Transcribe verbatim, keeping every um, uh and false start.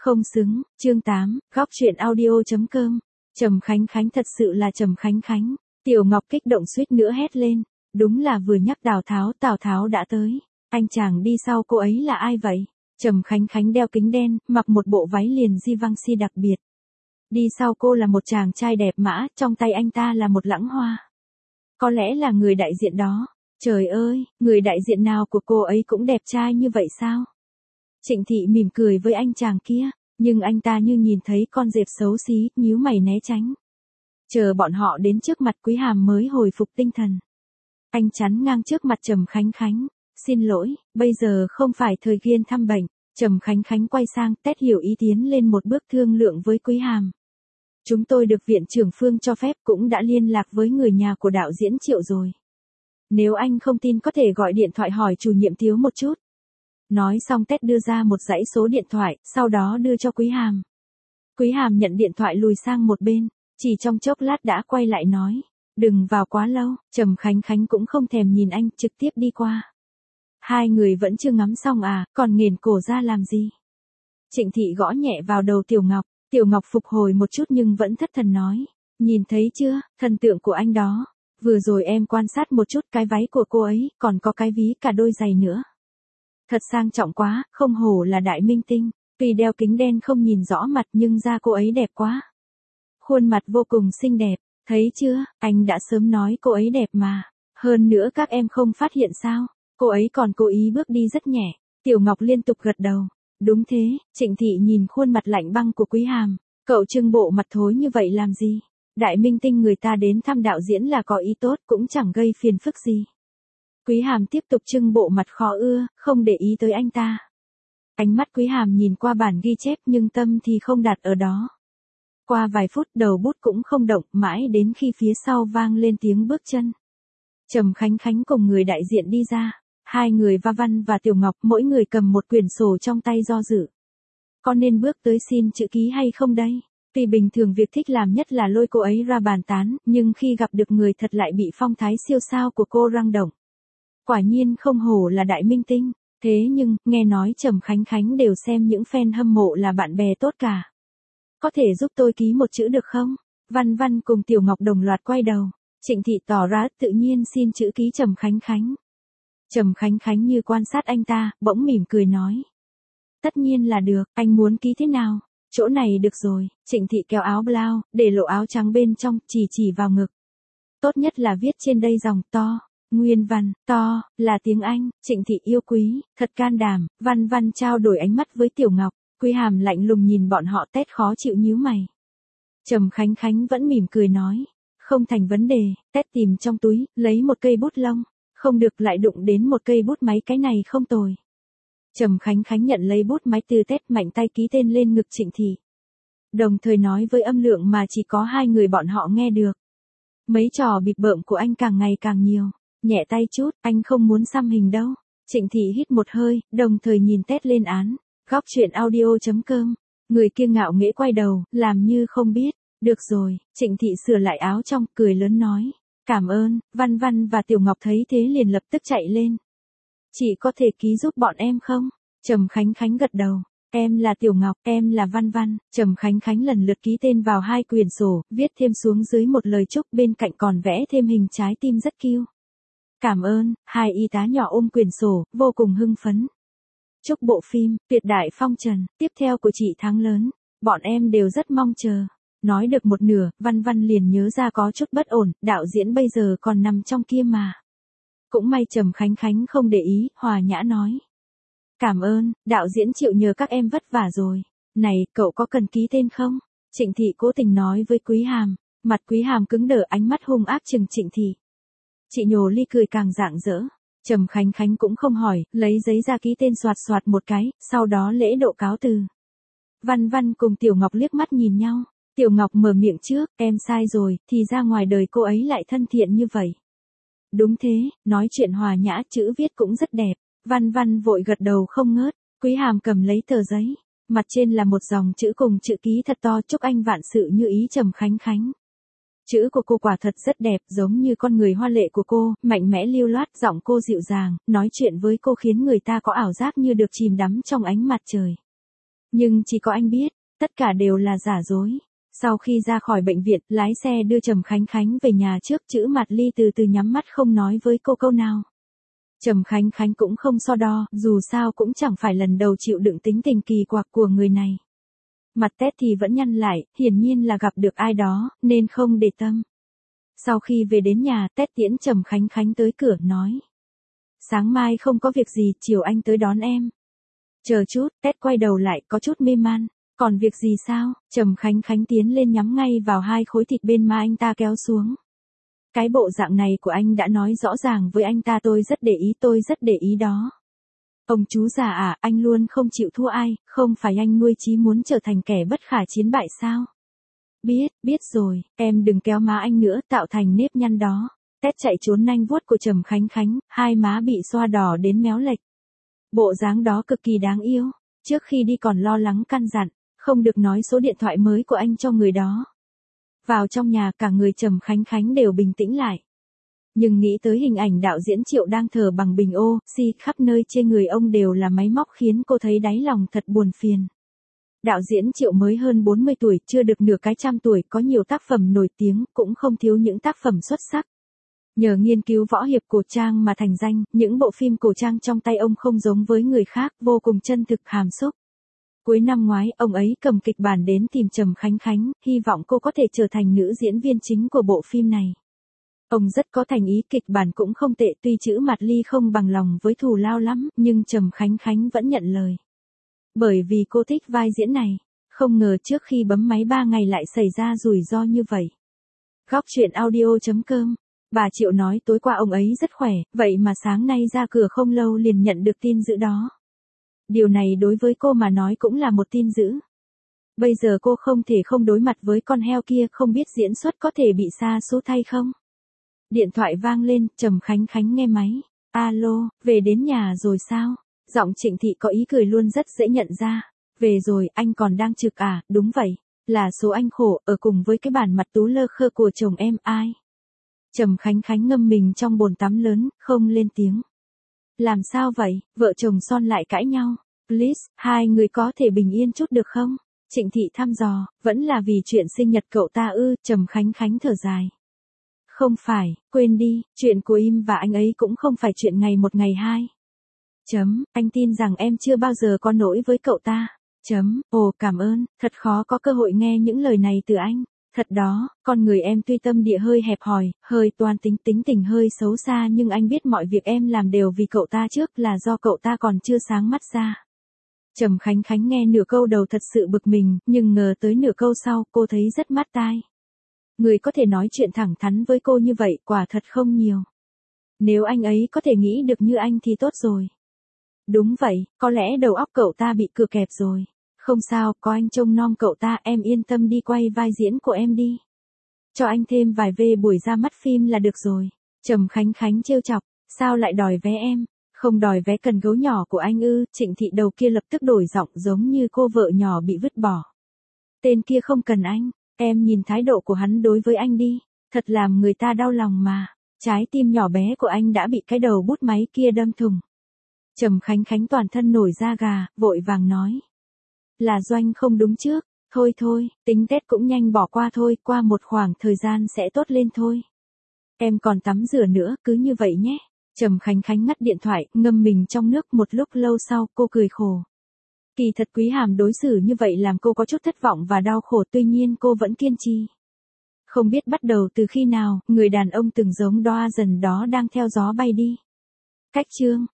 Không xứng, chương tám, góc truyện audio.com. Trầm Khánh Khánh thật sự là Trầm Khánh Khánh. Tiểu Ngọc kích động suýt nữa hét lên. Đúng là vừa nhắc Tào Tháo, Tào Tháo đã tới. Anh chàng đi sau cô ấy là ai vậy? Trầm Khánh Khánh đeo kính đen, mặc một bộ váy liền Givenchy đặc biệt. Đi sau cô là một chàng trai đẹp mã, trong tay anh ta là một lẵng hoa. Có lẽ là người đại diện đó. Trời ơi, người đại diện nào của cô ấy cũng đẹp trai như vậy sao? Trịnh Thị mỉm cười với anh chàng kia, nhưng anh ta như nhìn thấy con dẹp xấu xí, nhíu mày né tránh. Chờ bọn họ đến trước mặt Quý Hàm mới hồi phục tinh thần. Anh chắn ngang trước mặt Trầm Khánh Khánh. Xin lỗi, bây giờ không phải thời gian thăm bệnh. Trầm Khánh Khánh quay sang tét hiểu ý tiến lên một bước thương lượng với Quý Hàm. Chúng tôi được viện trưởng Phương cho phép, cũng đã liên lạc với người nhà của đạo diễn Triệu rồi. Nếu anh không tin có thể gọi điện thoại hỏi chủ nhiệm Tiếu một chút. Nói xong Tết đưa ra một dãy số điện thoại, sau đó đưa cho Quý Hàm. Quý Hàm nhận điện thoại lùi sang một bên, chỉ trong chốc lát đã quay lại nói. Đừng vào quá lâu. Trầm Khánh Khánh cũng không thèm nhìn anh, trực tiếp đi qua. Hai người vẫn chưa ngắm xong à, còn nghển cổ ra làm gì? Trịnh Thị gõ nhẹ vào đầu Tiểu Ngọc. Tiểu Ngọc phục hồi một chút nhưng vẫn thất thần nói. Nhìn thấy chưa, thần tượng của anh đó. Vừa rồi em quan sát một chút cái váy của cô ấy, còn có cái ví cả đôi giày nữa. Thật sang trọng quá, không hổ là đại minh tinh. Tuy đeo kính đen không nhìn rõ mặt nhưng da cô ấy đẹp quá. Khuôn mặt vô cùng xinh đẹp, thấy chưa, anh đã sớm nói cô ấy đẹp mà. Hơn nữa các em không phát hiện sao, cô ấy còn cố ý bước đi rất nhẹ. Tiểu Ngọc liên tục gật đầu. Đúng thế, Trịnh Thị nhìn khuôn mặt lạnh băng của Quý Hàm. Cậu trưng bộ mặt thối như vậy làm gì? Đại minh tinh người ta đến thăm đạo diễn là có ý tốt, cũng chẳng gây phiền phức gì. Quý Hàm tiếp tục trưng bộ mặt khó ưa, không để ý tới anh ta. Ánh mắt Quý Hàm nhìn qua bản ghi chép nhưng tâm thì không đặt ở đó. Qua vài phút đầu bút cũng không động, mãi đến khi phía sau vang lên tiếng bước chân. Trầm Khánh Khánh cùng người đại diện đi ra. Hai người Va Văn và Tiểu Ngọc mỗi người cầm một quyển sổ trong tay do dự. Có nên bước tới xin chữ ký hay không đây? Vì bình thường việc thích làm nhất là lôi cô ấy ra bàn tán, nhưng khi gặp được người thật lại bị phong thái siêu sao của cô răng động. Quả nhiên không hổ là đại minh tinh. Thế nhưng, nghe nói Trầm Khánh Khánh đều xem những fan hâm mộ là bạn bè tốt cả. Có thể giúp tôi ký một chữ được không? Văn Văn cùng Tiểu Ngọc đồng loạt quay đầu. Trịnh Thị tỏ ra tự nhiên xin chữ ký Trầm Khánh Khánh. Trầm Khánh Khánh như quan sát anh ta, bỗng mỉm cười nói. Tất nhiên là được, anh muốn ký thế nào? Chỗ này được rồi. Trịnh Thị kéo áo blau, để lộ áo trắng bên trong, chỉ chỉ vào ngực. Tốt nhất là viết trên đây dòng to. Nguyên văn, to, là tiếng Anh. Trịnh Thị yêu quý, thật can đảm. Văn Văn trao đổi ánh mắt với Tiểu Ngọc. Quý Hàm lạnh lùng nhìn bọn họ tét khó chịu nhíu mày. Trầm Khánh Khánh vẫn mỉm cười nói. Không thành vấn đề. Tét tìm trong túi, lấy một cây bút lông. Không được lại đụng đến một cây bút máy, cái này không tồi. Trầm Khánh Khánh nhận lấy bút máy từ Tét, mạnh tay ký tên lên ngực Trịnh Thị. Đồng thời nói với âm lượng mà chỉ có hai người bọn họ nghe được. Mấy trò bịp bợm của anh càng ngày càng nhiều. Nhẹ tay chút, anh không muốn xăm hình đâu. Trịnh Thị hít một hơi, đồng thời nhìn Tét lên án. Góc truyện audio.com. Người kia ngạo nghễ quay đầu, làm như không biết. Được rồi, Trịnh Thị sửa lại áo trong, cười lớn nói. Cảm ơn. Văn Văn và Tiểu Ngọc thấy thế liền lập tức chạy lên. Chị có thể ký giúp bọn em không? Trầm Khánh Khánh gật đầu. Em là Tiểu Ngọc, em là Văn Văn. Trầm Khánh Khánh lần lượt ký tên vào hai quyển sổ, viết thêm xuống dưới một lời chúc, bên cạnh còn vẽ thêm hình trái tim rất cute. Cảm ơn. Hai y tá nhỏ ôm quyển sổ, vô cùng hưng phấn. Chúc bộ phim Tuyệt Đại Phong Trần tiếp theo của chị thắng lớn. Bọn em đều rất mong chờ. Nói được một nửa, Văn Văn liền nhớ ra có chút bất ổn, đạo diễn bây giờ còn nằm trong kia mà. Cũng may Trầm Khánh Khánh không để ý, hòa nhã nói. Cảm ơn, đạo diễn Triệu nhờ các em vất vả rồi. Này, cậu có cần ký tên không? Trịnh Thị cố tình nói với Quý Hàm. Mặt Quý Hàm cứng đờ, ánh mắt hung ác chừng Trịnh Thị. Chị nhổ ly cười càng rạng rỡ. Trầm Khánh Khánh cũng không hỏi, lấy giấy ra ký tên soạt soạt một cái, sau đó lễ độ cáo từ. Văn Văn cùng Tiểu Ngọc liếc mắt nhìn nhau. Tiểu Ngọc mở miệng trước, em sai rồi, thì ra ngoài đời cô ấy lại thân thiện như vậy. Đúng thế, nói chuyện hòa nhã, chữ viết cũng rất đẹp. Văn Văn vội gật đầu không ngớt. Quý Hàm cầm lấy tờ giấy, mặt trên là một dòng chữ cùng chữ ký thật to, chúc anh vạn sự như ý Trầm Khánh Khánh. Chữ của cô quả thật rất đẹp, giống như con người hoa lệ của cô, mạnh mẽ lưu loát, giọng cô dịu dàng, nói chuyện với cô khiến người ta có ảo giác như được chìm đắm trong ánh mặt trời. Nhưng chỉ có anh biết, tất cả đều là giả dối. Sau khi ra khỏi bệnh viện, lái xe đưa Trầm Khánh Khánh về nhà trước, chữ Mạt Ly từ từ nhắm mắt không nói với cô câu nào. Trầm Khánh Khánh cũng không so đo, dù sao cũng chẳng phải lần đầu chịu đựng tính tình kỳ quặc của người này. Mặt Tết thì vẫn nhăn lại, hiển nhiên là gặp được ai đó, nên không để tâm. Sau khi về đến nhà, Tết tiễn Trầm Khánh Khánh tới cửa nói. Sáng mai không có việc gì, chiều anh tới đón em. Chờ chút, Tết quay đầu lại, có chút mê man. Còn việc gì sao? Trầm Khánh Khánh tiến lên nhắm ngay vào hai khối thịt bên má anh ta kéo xuống. Cái bộ dạng này của anh đã nói rõ ràng với anh ta, tôi rất để ý, tôi rất để ý đó. Ông chú già à, anh luôn không chịu thua ai, không phải anh nuôi chí muốn trở thành kẻ bất khả chiến bại sao? Biết, biết rồi, em đừng kéo má anh nữa, tạo thành nếp nhăn đó. Tết chạy trốn nanh vuốt của Trầm Khánh Khánh, hai má bị xoa đỏ đến méo lệch. Bộ dáng đó cực kỳ đáng yêu. Trước khi đi còn lo lắng căn dặn, không được nói số điện thoại mới của anh cho người đó. Vào trong nhà, cả người Trầm Khánh Khánh đều bình tĩnh lại. Nhưng nghĩ tới hình ảnh đạo diễn Triệu đang thờ bằng bình oxy khắp nơi trên người ông đều là máy móc khiến cô thấy đáy lòng thật buồn phiền. Đạo diễn Triệu mới hơn bốn mươi tuổi, chưa được nửa cái trăm tuổi, có nhiều tác phẩm nổi tiếng, cũng không thiếu những tác phẩm xuất sắc. Nhờ nghiên cứu võ hiệp cổ trang mà thành danh, những bộ phim cổ trang trong tay ông không giống với người khác, vô cùng chân thực hàm xúc. Cuối năm ngoái, ông ấy cầm kịch bản đến tìm Trầm Khánh Khánh, hy vọng cô có thể trở thành nữ diễn viên chính của bộ phim này. Ông rất có thành ý, kịch bản cũng không tệ, tuy chữ Mạt Ly không bằng lòng với thù lao lắm, nhưng Trầm Khánh Khánh vẫn nhận lời. Bởi vì cô thích vai diễn này, không ngờ trước khi bấm máy ba ngày lại xảy ra rủi ro như vậy. Góc truyện audio chấm com. Bà Triệu nói tối qua ông ấy rất khỏe, vậy mà sáng nay ra cửa không lâu liền nhận được tin dữ đó. Điều này đối với cô mà nói cũng là một tin dữ. Bây giờ cô không thể không đối mặt với con heo kia, không biết diễn xuất có thể bị sa sút hay không. Điện thoại vang lên, Trầm Khánh Khánh nghe máy. Alo, về đến nhà rồi sao? Giọng Trịnh Thị có ý cười luôn, rất dễ nhận ra. Về rồi, anh còn đang trực à? Đúng vậy, là số anh khổ, ở cùng với cái bản mặt tú lơ khơ của chồng em. Ai? Trầm Khánh Khánh ngâm mình trong bồn tắm lớn, không lên tiếng. Làm sao vậy? Vợ chồng son lại cãi nhau. Please, hai người có thể bình yên chút được không? Trịnh Thị thăm dò, vẫn là vì chuyện sinh nhật cậu ta ư? Trầm Khánh Khánh thở dài. Không phải, quên đi, chuyện của im và anh ấy cũng không phải chuyện ngày một ngày hai. Chấm, anh tin rằng em chưa bao giờ có lỗi với cậu ta. Chấm, ồ cảm ơn, thật khó có cơ hội nghe những lời này từ anh. Thật đó, con người em tuy tâm địa hơi hẹp hòi, hơi toan tính, tính tình hơi xấu xa, nhưng anh biết mọi việc em làm đều vì cậu ta, trước là do cậu ta còn chưa sáng mắt ra. Trầm Khánh Khánh nghe nửa câu đầu thật sự bực mình, nhưng ngờ tới nửa câu sau cô thấy rất mát tai. Người có thể nói chuyện thẳng thắn với cô như vậy quả thật không nhiều. Nếu anh ấy có thể nghĩ được như anh thì tốt rồi. Đúng vậy, có lẽ đầu óc cậu ta bị cựa kẹp rồi. Không sao, có anh trông nom cậu ta, em yên tâm đi quay vai diễn của em đi. Cho anh thêm vài vê buổi ra mắt phim là được rồi. Trầm Khánh Khánh trêu chọc, sao lại đòi vé em? Không đòi vé cần gấu nhỏ của anh ư? Trịnh Thị đầu kia lập tức đổi giọng giống như cô vợ nhỏ bị vứt bỏ. Tên kia không cần anh, em nhìn thái độ của hắn đối với anh đi, thật làm người ta đau lòng mà. Trái tim nhỏ bé của anh đã bị cái đầu bút máy kia đâm thủng. Trầm Khánh Khánh toàn thân nổi da gà, vội vàng nói. Là Doanh không đúng trước, thôi thôi, tính Tết cũng nhanh bỏ qua thôi, qua một khoảng thời gian sẽ tốt lên thôi. Em còn tắm rửa nữa, cứ như vậy nhé. Trầm Khánh Khánh ngắt điện thoại, ngâm mình trong nước, một lúc lâu sau cô cười khổ. Kỳ thật Quý Hàm đối xử như vậy làm cô có chút thất vọng và đau khổ, tuy nhiên cô vẫn kiên trì. Không biết bắt đầu từ khi nào, người đàn ông từng giống đóa dần đó đang theo gió bay đi. Cách chương